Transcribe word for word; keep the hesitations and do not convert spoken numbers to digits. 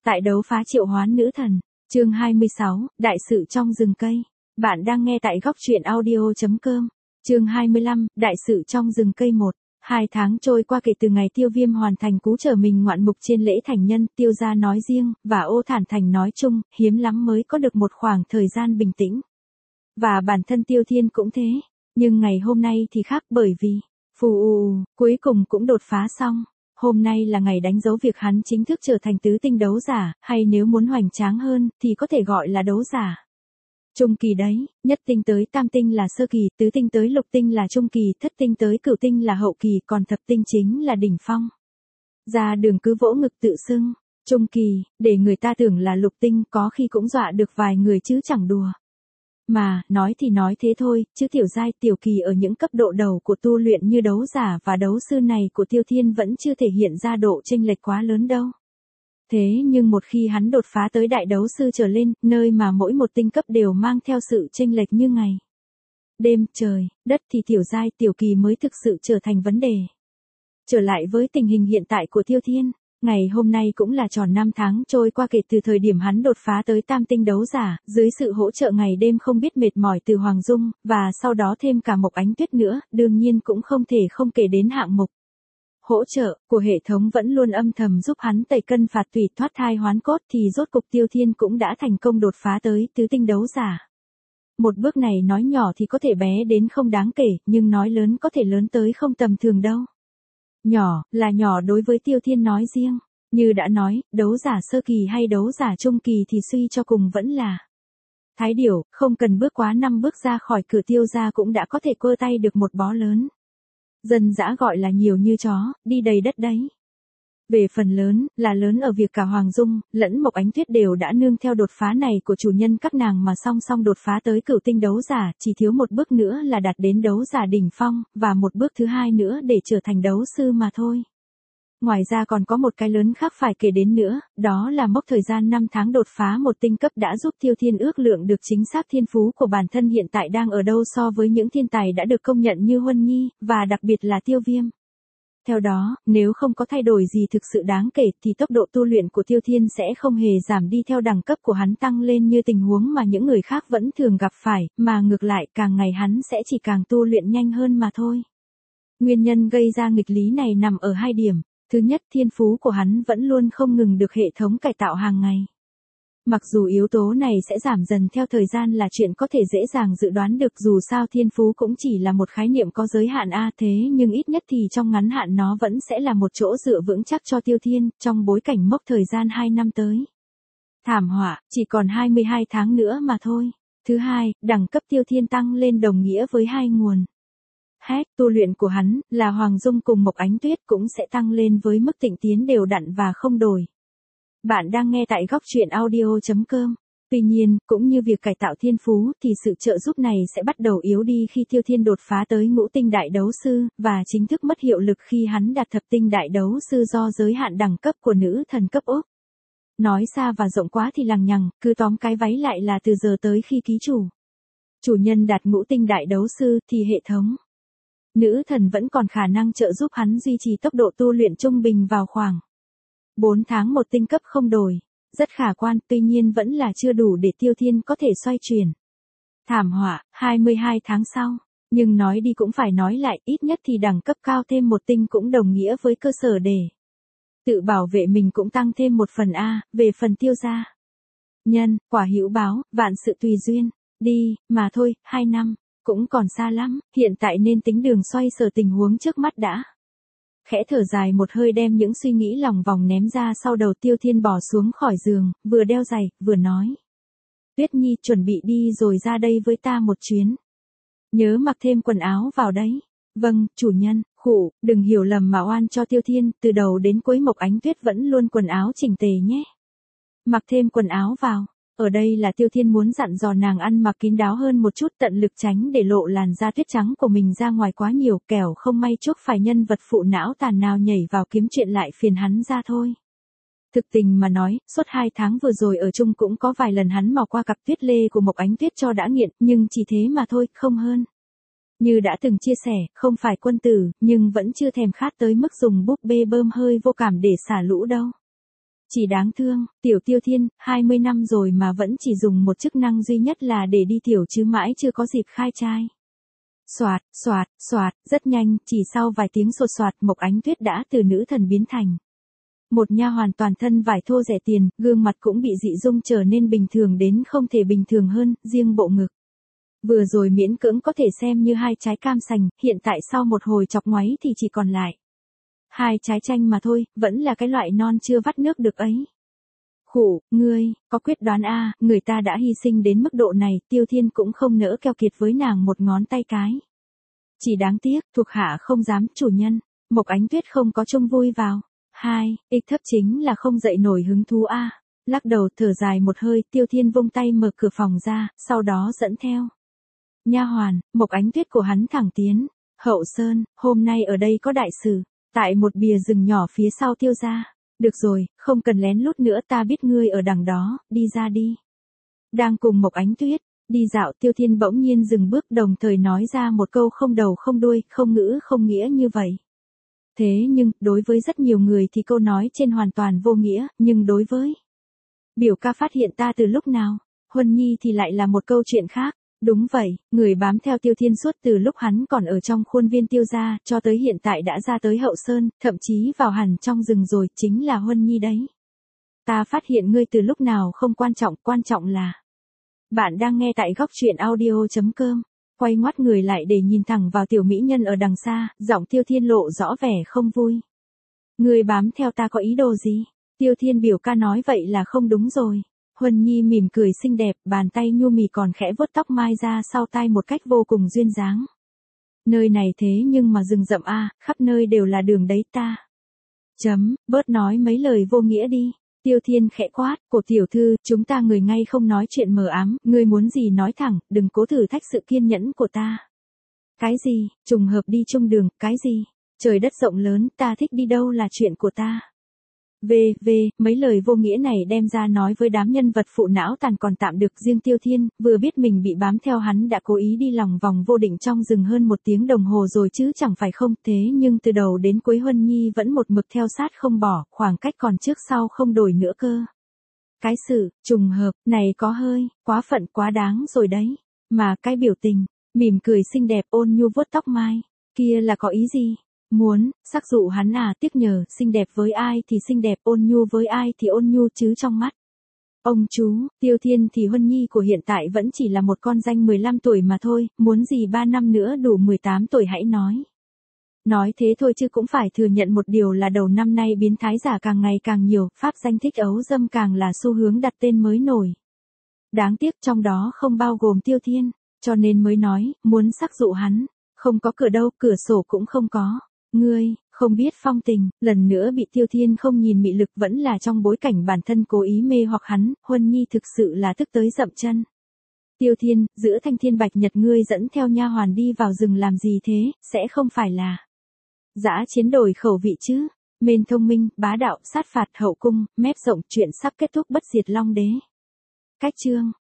Tại đấu phá triệu hoán nữ thần, chương hai mươi sáu, đại sự trong rừng cây. Bạn đang nghe tại góc truyện audio chấm com. Chương hai mươi lăm, đại sự trong rừng cây một. Hai tháng trôi qua kể từ ngày Tiêu Viêm hoàn thành cú trở mình ngoạn mục trên lễ thành nhân, Tiêu gia nói riêng, và Ô Thản Thành nói chung, hiếm lắm mới có được một khoảng thời gian bình tĩnh. Và bản thân Tiêu Thiên cũng thế, nhưng ngày hôm nay thì khác bởi vì, phù ù, cuối cùng cũng đột phá xong. Hôm nay là ngày đánh dấu việc hắn chính thức trở thành tứ tinh đấu giả, hay nếu muốn hoành tráng hơn, thì có thể gọi là đấu giả. Trung kỳ đấy, nhất tinh tới tam tinh là sơ kỳ, tứ tinh tới lục tinh là trung kỳ, thất tinh tới cửu tinh là hậu kỳ, còn thập tinh chính là đỉnh phong. Ra đường cứ vỗ ngực tự xưng, trung kỳ, để người ta tưởng là lục tinh, có khi cũng dọa được vài người chứ chẳng đùa. Mà, nói thì nói thế thôi, chứ tiểu giai tiểu kỳ ở những cấp độ đầu của tu luyện như đấu giả và đấu sư này của Tiêu Thiên vẫn chưa thể hiện ra độ chênh lệch quá lớn đâu. Thế nhưng một khi hắn đột phá tới đại đấu sư trở lên, nơi mà mỗi một tinh cấp đều mang theo sự chênh lệch như ngày, đêm, trời, đất thì tiểu giai tiểu kỳ mới thực sự trở thành vấn đề. Trở lại với tình hình hiện tại của Tiêu Thiên. Ngày hôm nay cũng là tròn năm tháng trôi qua kể từ thời điểm hắn đột phá tới tam tinh đấu giả, dưới sự hỗ trợ ngày đêm không biết mệt mỏi từ Hoàng Dung, và sau đó thêm cả Mộc Ánh Tuyết nữa, đương nhiên cũng không thể không kể đến hạng mục hỗ trợ của hệ thống vẫn luôn âm thầm giúp hắn tẩy cân phạt tùy thoát thai hoán cốt, thì rốt cục Tiêu Thiên cũng đã thành công đột phá tới tứ tinh đấu giả. Một bước này nói nhỏ thì có thể bé đến không đáng kể, nhưng nói lớn có thể lớn tới không tầm thường đâu. Nhỏ, là nhỏ đối với Tiêu Thiên nói riêng. Như đã nói, đấu giả sơ kỳ hay đấu giả trung kỳ thì suy cho cùng vẫn là Thái Điểu, không cần bước quá năm bước ra khỏi cửa Tiêu gia cũng đã có thể cơ tay được một bó lớn. Dân dã gọi là nhiều như chó, đi đầy đất đấy. Về phần lớn, là lớn ở việc cả Hoàng Dung, lẫn Mộc Ánh Tuyết đều đã nương theo đột phá này của chủ nhân các nàng mà song song đột phá tới cửu tinh đấu giả, chỉ thiếu một bước nữa là đạt đến đấu giả đỉnh phong, và một bước thứ hai nữa để trở thành đấu sư mà thôi. Ngoài ra còn có một cái lớn khác phải kể đến nữa, đó là mốc thời gian năm tháng đột phá một tinh cấp đã giúp Tiêu Thiên ước lượng được chính xác thiên phú của bản thân hiện tại đang ở đâu so với những thiên tài đã được công nhận như Huân Nhi, và đặc biệt là Tiêu Viêm. Theo đó, nếu không có thay đổi gì thực sự đáng kể thì tốc độ tu luyện của Tiêu Thiên sẽ không hề giảm đi theo đẳng cấp của hắn tăng lên như tình huống mà những người khác vẫn thường gặp phải, mà ngược lại càng ngày hắn sẽ chỉ càng tu luyện nhanh hơn mà thôi. Nguyên nhân gây ra nghịch lý này nằm ở hai điểm. Thứ nhất, thiên phú của hắn vẫn luôn không ngừng được hệ thống cải tạo hàng ngày. Mặc dù yếu tố này sẽ giảm dần theo thời gian là chuyện có thể dễ dàng dự đoán được, dù sao thiên phú cũng chỉ là một khái niệm có giới hạn a thế nhưng ít nhất thì trong ngắn hạn nó vẫn sẽ là một chỗ dựa vững chắc cho Tiêu Thiên, trong bối cảnh mốc thời gian hai năm tới. Thảm họa, chỉ còn hai mươi hai tháng nữa mà thôi. Thứ hai, đẳng cấp Tiêu Thiên tăng lên đồng nghĩa với hai nguồn hết tu luyện của hắn, là Hoàng Dung cùng Mộc Ánh Tuyết cũng sẽ tăng lên với mức tịnh tiến đều đặn và không đổi. Bạn đang nghe tại góc truyện audio chấm com. Tuy nhiên, cũng như việc cải tạo thiên phú thì sự trợ giúp này sẽ bắt đầu yếu đi khi Tiêu Thiên đột phá tới ngũ tinh đại đấu sư, và chính thức mất hiệu lực khi hắn đạt thập tinh đại đấu sư do giới hạn đẳng cấp của nữ thần cấp Úc. Nói xa và rộng quá thì lằng nhằng, cứ tóm cái váy lại là từ giờ tới khi ký chủ. Chủ nhân đạt ngũ tinh đại đấu sư thì hệ thống nữ thần vẫn còn khả năng trợ giúp hắn duy trì tốc độ tu luyện trung bình vào khoảng bốn tháng một tinh cấp không đổi. Rất khả quan, tuy nhiên vẫn là chưa đủ để Tiêu Thiên có thể xoay chuyển. Thảm họa, hai mươi hai tháng sau. Nhưng nói đi cũng phải nói lại, ít nhất thì đẳng cấp cao thêm một tinh cũng đồng nghĩa với cơ sở để tự bảo vệ mình cũng tăng thêm một phần A, về phần Tiêu gia. Nhân, quả hữu báo, vạn sự tùy duyên. Đi, mà thôi, hai năm. Cũng còn xa lắm, hiện tại nên tính đường xoay sở tình huống trước mắt đã. Khẽ thở dài một hơi đem những suy nghĩ lòng vòng ném ra sau đầu, Tiêu Thiên bỏ xuống khỏi giường, vừa đeo giày, vừa nói. Tuyết Nhi, chuẩn bị đi rồi ra đây với ta một chuyến. Nhớ mặc thêm quần áo vào đấy. Vâng, chủ nhân. Khụ, đừng hiểu lầm mà oan cho Tiêu Thiên, từ đầu đến cuối Mộc Ánh Tuyết vẫn luôn quần áo chỉnh tề nhé. Mặc thêm quần áo vào. Ở đây là Tiêu Thiên muốn dặn dò nàng ăn mặc kín đáo hơn một chút, tận lực tránh để lộ làn da tuyết trắng của mình ra ngoài quá nhiều, kẻo không may chuốc phải nhân vật phụ não tàn nào nhảy vào kiếm chuyện lại phiền hắn ra thôi. Thực tình mà nói, suốt hai tháng vừa rồi ở chung cũng có vài lần hắn mò qua cặp tuyết lê của Mộc Ánh Tuyết cho đã nghiện, nhưng chỉ thế mà thôi, không hơn. Như đã từng chia sẻ, không phải quân tử, nhưng vẫn chưa thèm khát tới mức dùng búp bê bơm hơi vô cảm để xả lũ đâu. Chỉ đáng thương, tiểu Tiêu Thiên, hai mươi năm rồi mà vẫn chỉ dùng một chức năng duy nhất là để đi tiểu chứ mãi chưa có dịp khai trai. Soạt, soạt, soạt, rất nhanh, chỉ sau vài tiếng sột soạt Mộc Ánh Tuyết đã từ nữ thần biến thành một nha hoàn toàn thân vải thô rẻ tiền, gương mặt cũng bị dị dung trở nên bình thường đến không thể bình thường hơn, riêng bộ ngực. Vừa rồi miễn cưỡng có thể xem như hai trái cam sành, hiện tại sau một hồi chọc ngoáy thì chỉ còn lại hai trái chanh mà thôi, vẫn là cái loại non chưa vắt nước được ấy. Khụ, ngươi, có quyết đoán a, người ta đã hy sinh đến mức độ này, Tiêu Thiên cũng không nỡ keo kiệt với nàng một ngón tay cái. Chỉ đáng tiếc, thuộc hạ không dám, chủ nhân, Mộc Ánh Tuyết không có trông vui vào. Hai, ích thấp chính là không dậy nổi hứng thú a. Lắc đầu thở dài một hơi, Tiêu Thiên vung tay mở cửa phòng ra, sau đó dẫn theo nha hoàn, Mộc Ánh Tuyết của hắn thẳng tiến. Hậu Sơn, hôm nay ở đây có đại sự, tại một bìa rừng nhỏ phía sau Tiêu gia. Được rồi, không cần lén lút nữa, ta biết ngươi ở đằng đó, đi ra đi. Đang cùng Mộc Ánh Tuyết đi dạo, Tiêu Thiên bỗng nhiên dừng bước, đồng thời nói ra một câu không đầu không đuôi, không ngữ không nghĩa như vậy. Thế nhưng, đối với rất nhiều người thì câu nói trên hoàn toàn vô nghĩa, nhưng đối với biểu ca phát hiện ta từ lúc nào, Huân Nhi thì lại là một câu chuyện khác. Đúng vậy, người bám theo Tiêu Thiên suốt từ lúc hắn còn ở trong khuôn viên Tiêu gia, cho tới hiện tại đã ra tới Hậu Sơn, thậm chí vào hẳn trong rừng rồi, chính là Huân Nhi đấy. Ta phát hiện ngươi từ lúc nào không quan trọng, quan trọng là bạn đang nghe tại góc truyện audio chấm com. Quay ngoắt người lại để nhìn thẳng vào tiểu mỹ nhân ở đằng xa, giọng Tiêu Thiên lộ rõ vẻ không vui. Ngươi bám theo ta có ý đồ gì? Tiêu Thiên biểu ca nói vậy là không đúng rồi. Huân Nhi mỉm cười xinh đẹp, bàn tay nhu mì còn khẽ vuốt tóc mai ra sau tai một cách vô cùng duyên dáng. Nơi này thế nhưng mà rừng rậm a, khắp nơi đều là đường đấy ta. Chấm, bớt nói mấy lời vô nghĩa đi. Tiêu Thiên khẽ quát, cổ tiểu thư, chúng ta người ngay không nói chuyện mờ ám, ngươi muốn gì nói thẳng, đừng cố thử thách sự kiên nhẫn của ta. Cái gì, trùng hợp đi chung đường, cái gì, trời đất rộng lớn, ta thích đi đâu là chuyện của ta. Về, về, mấy lời vô nghĩa này đem ra nói với đám nhân vật phụ não tàn còn tạm được, riêng Tiêu Thiên, vừa biết mình bị bám theo hắn đã cố ý đi lòng vòng vô định trong rừng hơn một tiếng đồng hồ rồi chứ chẳng phải không, thế nhưng từ đầu đến cuối Huân Nhi vẫn một mực theo sát không bỏ, khoảng cách còn trước sau không đổi nữa cơ. Cái sự, trùng hợp, này có hơi, quá phận quá đáng rồi đấy, mà cái biểu tình, mỉm cười xinh đẹp ôn nhu vuốt tóc mai, kia là có ý gì? Muốn, sắc dụ hắn à, tiếc nhờ, xinh đẹp với ai thì xinh đẹp, ôn nhu với ai thì ôn nhu chứ trong mắt. Ông chú, Tiêu Thiên thì Huân Nhi của hiện tại vẫn chỉ là một con danh mười lăm tuổi mà thôi, muốn gì ba năm nữa đủ mười tám tuổi hãy nói. Nói thế thôi chứ cũng phải thừa nhận một điều là đầu năm nay biến thái giả càng ngày càng nhiều, pháp danh thích ấu dâm càng là xu hướng đặt tên mới nổi. Đáng tiếc trong đó không bao gồm Tiêu Thiên, cho nên mới nói, muốn sắc dụ hắn, không có cửa đâu, cửa sổ cũng không có. Ngươi, không biết phong tình, lần nữa bị Tiêu Thiên không nhìn mị lực vẫn là trong bối cảnh bản thân cố ý mê hoặc hắn, Huân Nhi thực sự là tức tới dậm chân. Tiêu Thiên, giữa thanh thiên bạch nhật ngươi dẫn theo nha hoàn đi vào rừng làm gì thế, sẽ không phải là dã chiến đổi khẩu vị chứ, mên thông minh, bá đạo, sát phạt hậu cung, mép rộng, chuyện sắp kết thúc bất diệt long đế. Cách chương